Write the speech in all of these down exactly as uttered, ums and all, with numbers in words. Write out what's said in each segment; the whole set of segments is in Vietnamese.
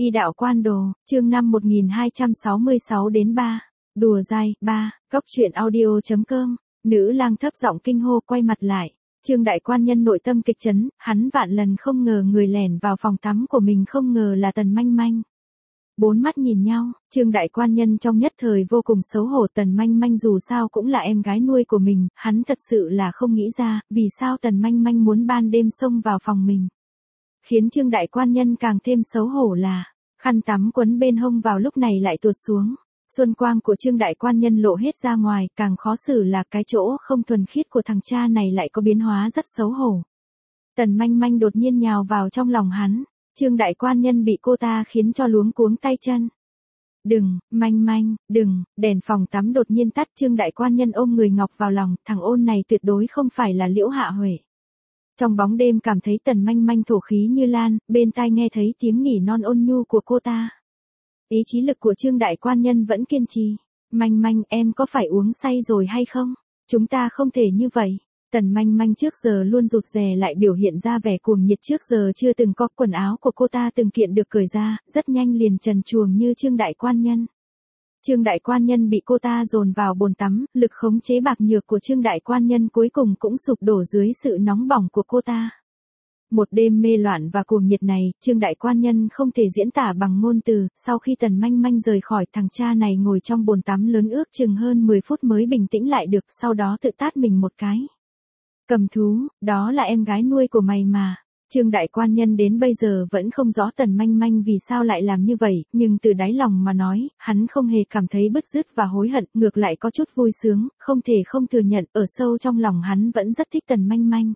Y đạo quan đồ, chương năm một nghìn hai trăm sáu mươi sáu đến ba. Đùa dai, ba, góc truyện audio.com, nữ lang thấp giọng kinh hô quay mặt lại. Trương đại quan nhân nội tâm kịch chấn, hắn vạn lần không ngờ người lẻn vào phòng tắm của mình không ngờ là Tần Manh Manh. Bốn mắt nhìn nhau, Trương đại quan nhân trong nhất thời vô cùng xấu hổ. Tần Manh Manh dù sao cũng là em gái nuôi của mình, hắn thật sự là không nghĩ ra, vì sao Tần Manh Manh muốn ban đêm xông vào phòng mình. Khiến Trương đại quan nhân càng thêm xấu hổ là, khăn tắm quấn bên hông vào lúc này lại tuột xuống. Xuân quang của Trương đại quan nhân lộ hết ra ngoài, càng khó xử là cái chỗ không thuần khiết của thằng cha này lại có biến hóa rất xấu hổ. Tần Manh Manh đột nhiên nhào vào trong lòng hắn, Trương đại quan nhân bị cô ta khiến cho luống cuống tay chân. Đừng, Manh Manh, đừng, đèn phòng tắm đột nhiên tắt. Trương đại quan nhân ôm người ngọc vào lòng, thằng ôn này tuyệt đối không phải là Liễu Hạ Huệ. Trong bóng đêm cảm thấy Tần Manh Manh thổ khí như lan, bên tai nghe thấy tiếng nỉ non ôn nhu của cô ta. Ý chí lực của Trương đại quan nhân vẫn kiên trì. Manh Manh, em có phải uống say rồi hay không? Chúng ta không thể như vậy. Tần Manh Manh trước giờ luôn rụt rè lại biểu hiện ra vẻ cuồng nhiệt, trước giờ chưa từng có quần áo của cô ta từng kiện được cởi ra, rất nhanh liền trần truồng như Trương đại quan nhân. Trương đại quan nhân bị cô ta dồn vào bồn tắm, lực khống chế bạc nhược của Trương đại quan nhân cuối cùng cũng sụp đổ dưới sự nóng bỏng của cô ta. Một đêm mê loạn và cuồng nhiệt này, Trương đại quan nhân không thể diễn tả bằng ngôn từ. Sau khi Tần Manh Manh rời khỏi, thằng cha này ngồi trong bồn tắm lớn ước chừng hơn mười phút mới bình tĩnh lại được, sau đó tự tát mình một cái. Cầm thú, đó là em gái nuôi của mày mà. Trương đại quan nhân đến bây giờ vẫn không rõ Tần Manh Manh vì sao lại làm như vậy, nhưng từ đáy lòng mà nói, hắn không hề cảm thấy bứt rứt và hối hận, ngược lại có chút vui sướng, không thể không thừa nhận, ở sâu trong lòng hắn vẫn rất thích Tần Manh Manh.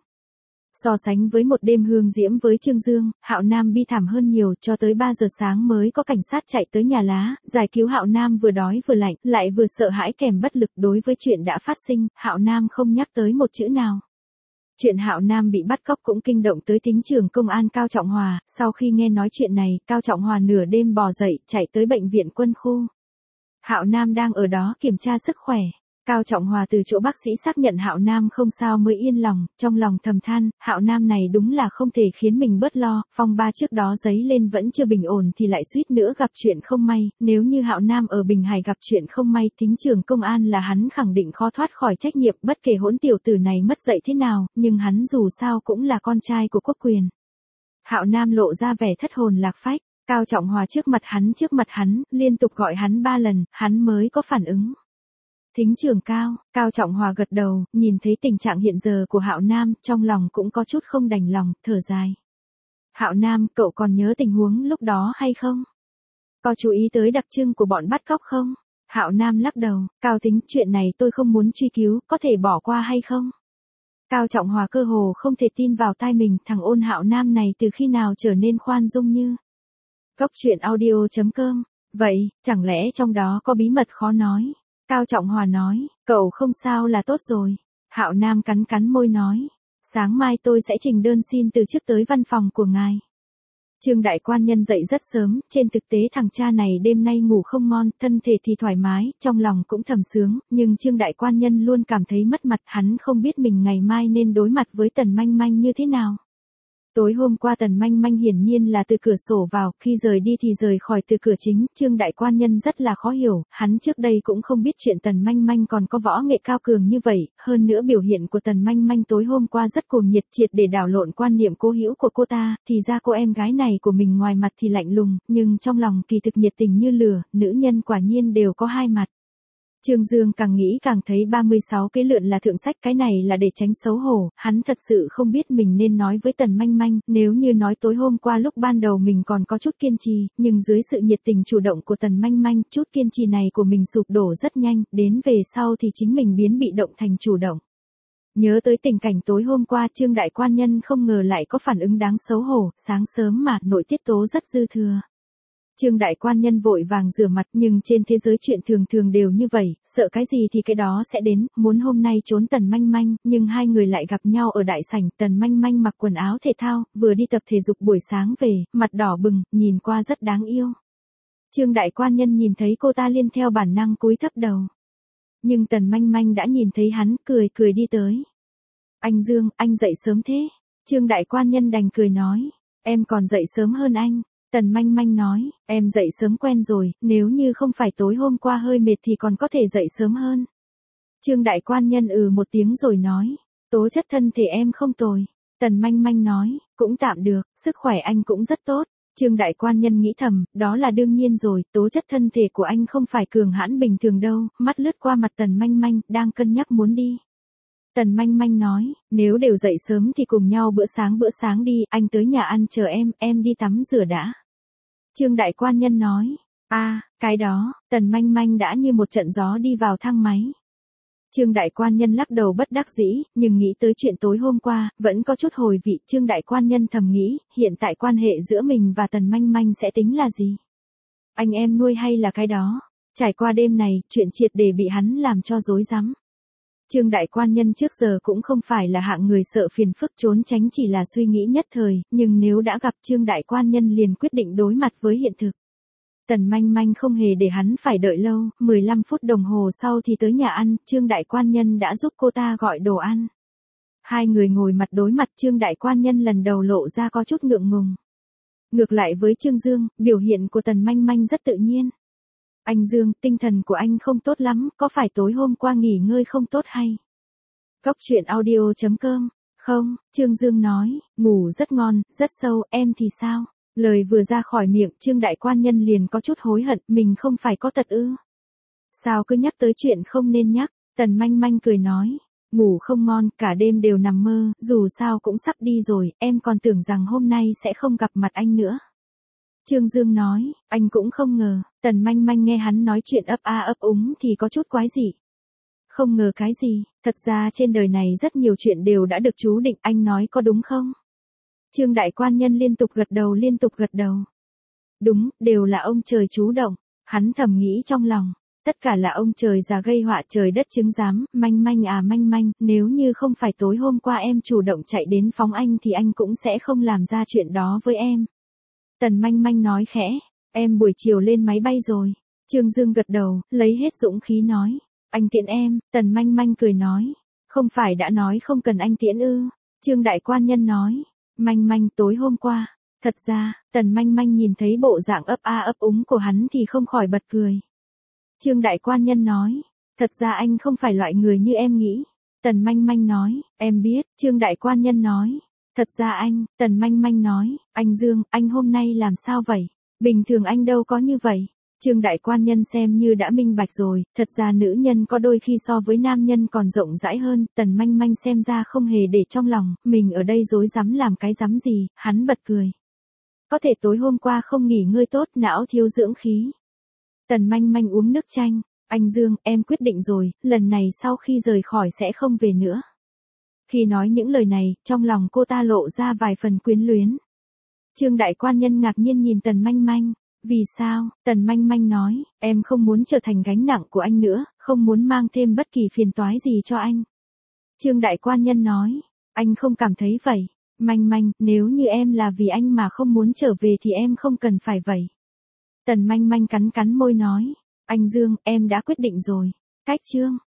So sánh với một đêm hương diễm với Trương Dương, Hạo Nam bi thảm hơn nhiều, cho tới ba giờ sáng mới có cảnh sát chạy tới nhà lá, giải cứu Hạo Nam. Vừa đói vừa lạnh, lại vừa sợ hãi kèm bất lực. Đối với chuyện đã phát sinh, Hạo Nam không nhắc tới một chữ nào. Chuyện Hạo Nam bị bắt cóc cũng kinh động tới thính trưởng công an Cao Trọng Hòa, sau khi nghe nói chuyện này, Cao Trọng Hòa nửa đêm bò dậy, chạy tới bệnh viện quân khu. Hạo Nam đang ở đó kiểm tra sức khỏe. Cao Trọng Hòa từ chỗ bác sĩ xác nhận Hạo Nam không sao mới yên lòng, trong lòng thầm than, Hạo Nam này đúng là không thể khiến mình bớt lo, phong ba trước đó dấy lên vẫn chưa bình ổn thì lại suýt nữa gặp chuyện không may, nếu như Hạo Nam ở Bình Hải gặp chuyện không may, thính trưởng công an là hắn khẳng định khó thoát khỏi trách nhiệm, bất kể hỗn tiểu tử này mất dạy thế nào, nhưng hắn dù sao cũng là con trai của quốc quyền. Hạo Nam lộ ra vẻ thất hồn lạc phách, Cao Trọng Hòa trước mặt hắn trước mặt hắn, liên tục gọi hắn ba lần, hắn mới có phản ứng. Thính trưởng Cao, Cao Trọng Hòa gật đầu, nhìn thấy tình trạng hiện giờ của Hạo Nam, trong lòng cũng có chút không đành lòng, thở dài. Hạo Nam, cậu còn nhớ tình huống lúc đó hay không? Có chú ý tới đặc trưng của bọn bắt cóc không? Hạo Nam lắc đầu, Cao Thính, chuyện này tôi không muốn truy cứu, có thể bỏ qua hay không? Cao Trọng Hòa cơ hồ không thể tin vào tai mình, thằng ôn Hạo Nam này từ khi nào trở nên khoan dung như. Góc truyện audio.com, vậy, chẳng lẽ trong đó có bí mật khó nói? Cao Trọng Hòa nói, cậu không sao là tốt rồi. Hạo Nam cắn cắn môi nói, sáng mai tôi sẽ trình đơn xin từ chức tới văn phòng của ngài. Trương đại quan nhân dậy rất sớm, trên thực tế thằng cha này đêm nay ngủ không ngon, thân thể thì thoải mái, trong lòng cũng thầm sướng, nhưng Trương đại quan nhân luôn cảm thấy mất mặt, hắn không biết mình ngày mai nên đối mặt với Tần Manh Manh như thế nào. Tối hôm qua Tần Manh Manh hiển nhiên là từ cửa sổ vào, khi rời đi thì rời khỏi từ cửa chính, Trương đại quan nhân rất là khó hiểu, hắn trước đây cũng không biết chuyện Tần Manh Manh còn có võ nghệ cao cường như vậy, hơn nữa biểu hiện của Tần Manh Manh tối hôm qua rất cuồng nhiệt, triệt để đảo lộn quan niệm cố hữu của cô ta, thì ra cô em gái này của mình ngoài mặt thì lạnh lùng, nhưng trong lòng kỳ thực nhiệt tình như lửa, nữ nhân quả nhiên đều có hai mặt. Trương Dương càng nghĩ càng thấy ba mươi sáu cái lượn là thượng sách, cái này là để tránh xấu hổ, hắn thật sự không biết mình nên nói với Tần Manh Manh, nếu như nói tối hôm qua lúc ban đầu mình còn có chút kiên trì, nhưng dưới sự nhiệt tình chủ động của Tần Manh Manh, chút kiên trì này của mình sụp đổ rất nhanh, đến về sau thì chính mình biến bị động thành chủ động. Nhớ tới tình cảnh tối hôm qua, Trương đại quan nhân không ngờ lại có phản ứng đáng xấu hổ, sáng sớm mà, nội tiết tố rất dư thừa. Trương đại quan nhân vội vàng rửa mặt, nhưng trên thế giới chuyện thường thường đều như vậy, sợ cái gì thì cái đó sẽ đến, muốn hôm nay trốn Tần Manh Manh, nhưng hai người lại gặp nhau ở đại sảnh, Tần Manh Manh mặc quần áo thể thao, vừa đi tập thể dục buổi sáng về, mặt đỏ bừng, nhìn qua rất đáng yêu. Trương đại quan nhân nhìn thấy cô ta liên theo bản năng cúi thấp đầu. Nhưng Tần Manh Manh đã nhìn thấy hắn, cười cười đi tới. Anh Dương, anh dậy sớm thế? Trương đại quan nhân đành cười nói, em còn dậy sớm hơn anh. Tần Manh Manh nói, em dậy sớm quen rồi, nếu như không phải tối hôm qua hơi mệt thì còn có thể dậy sớm hơn. Trương Đại Quan Nhân ừ một tiếng rồi nói, tố chất thân thể em không tồi. Tần Manh Manh nói, cũng tạm được, sức khỏe anh cũng rất tốt. Trương Đại Quan Nhân nghĩ thầm, đó là đương nhiên rồi, tố chất thân thể của anh không phải cường hãn bình thường đâu, mắt lướt qua mặt Tần Manh Manh, đang cân nhắc muốn đi. Tần Manh Manh nói, nếu đều dậy sớm thì cùng nhau bữa sáng bữa sáng đi, anh tới nhà ăn chờ em, em đi tắm rửa đã. Trương Đại Quan Nhân nói, a à, cái đó, Tần Manh Manh đã như một trận gió đi vào thang máy. Trương Đại Quan Nhân lắc đầu bất đắc dĩ, nhưng nghĩ tới chuyện tối hôm qua, vẫn có chút hồi vị. Trương Đại Quan Nhân thầm nghĩ, hiện tại quan hệ giữa mình và Tần Manh Manh sẽ tính là gì? Anh em nuôi hay là cái đó? Trải qua đêm này, chuyện triệt để bị hắn làm cho rối rắm. Trương Đại Quan Nhân trước giờ cũng không phải là hạng người sợ phiền phức trốn tránh, chỉ là suy nghĩ nhất thời, nhưng nếu đã gặp Trương Đại Quan Nhân liền quyết định đối mặt với hiện thực. Tần Manh Manh không hề để hắn phải đợi lâu, mười lăm phút đồng hồ sau thì tới nhà ăn, Trương Đại Quan Nhân đã giúp cô ta gọi đồ ăn. Hai người ngồi mặt đối mặt, Trương Đại Quan Nhân lần đầu lộ ra có chút ngượng ngùng. Ngược lại với Trương Dương, biểu hiện của Tần Manh Manh rất tự nhiên. Anh Dương, tinh thần của anh không tốt lắm, có phải tối hôm qua nghỉ ngơi không tốt hay? Cốc truyện audio chấm com. Không, Trương Dương nói, ngủ rất ngon, rất sâu, em thì sao? Lời vừa ra khỏi miệng, Trương Đại Quan Nhân liền có chút hối hận, mình không phải có tật ư? Sao cứ nhắc tới chuyện không nên nhắc? Tần Manh Manh cười nói, ngủ không ngon, cả đêm đều nằm mơ, dù sao cũng sắp đi rồi, em còn tưởng rằng hôm nay sẽ không gặp mặt anh nữa. Trương Dương nói, anh cũng không ngờ. Tần Manh Manh nghe hắn nói chuyện ấp a ấp úng thì có chút quái dị. Không ngờ cái gì, thật ra trên đời này rất nhiều chuyện đều đã được chú định, anh nói có đúng không? Trương Đại Quan Nhân liên tục gật đầu liên tục gật đầu. Đúng, đều là ông trời chú động. Hắn thầm nghĩ trong lòng, tất cả là ông trời già gây họa trời đất chứng giám. Manh Manh à Manh Manh, nếu như không phải tối hôm qua em chủ động chạy đến phóng anh thì anh cũng sẽ không làm ra chuyện đó với em. Tần Manh Manh nói khẽ, em buổi chiều lên máy bay rồi. Trương Dương gật đầu, lấy hết dũng khí nói, anh tiễn em. Tần Manh Manh cười nói, không phải đã nói không cần anh tiễn ư? Trương Đại Quan Nhân nói, Manh Manh tối hôm qua. Thật ra, Tần Manh Manh nhìn thấy bộ dạng ấp a ấp úng của hắn thì không khỏi bật cười. Trương Đại Quan Nhân nói, thật ra anh không phải loại người như em nghĩ. Tần Manh Manh nói, em biết. Trương Đại Quan Nhân nói, thật ra anh, Tần Manh Manh nói, anh Dương, anh hôm nay làm sao vậy? Bình thường anh đâu có như vậy. Trương Đại Quan Nhân xem như đã minh bạch rồi, thật ra nữ nhân có đôi khi so với nam nhân còn rộng rãi hơn. Tần Manh Manh xem ra không hề để trong lòng, mình ở đây rối rắm làm cái rắm gì, hắn bật cười. Có thể tối hôm qua không nghỉ ngơi tốt, não thiếu dưỡng khí. Tần Manh Manh uống nước chanh, anh Dương, em quyết định rồi, lần này sau khi rời khỏi sẽ không về nữa. Khi nói những lời này, trong lòng cô ta lộ ra vài phần quyến luyến. Trương Đại Quan Nhân ngạc nhiên nhìn Tần Manh Manh, vì sao? Tần Manh Manh nói, em không muốn trở thành gánh nặng của anh nữa, không muốn mang thêm bất kỳ phiền toái gì cho anh. Trương Đại Quan Nhân nói, anh không cảm thấy vậy. Manh Manh, nếu như em là vì anh mà không muốn trở về thì em không cần phải vậy. Tần Manh Manh cắn cắn môi nói, anh Dương, em đã quyết định rồi. Cách chương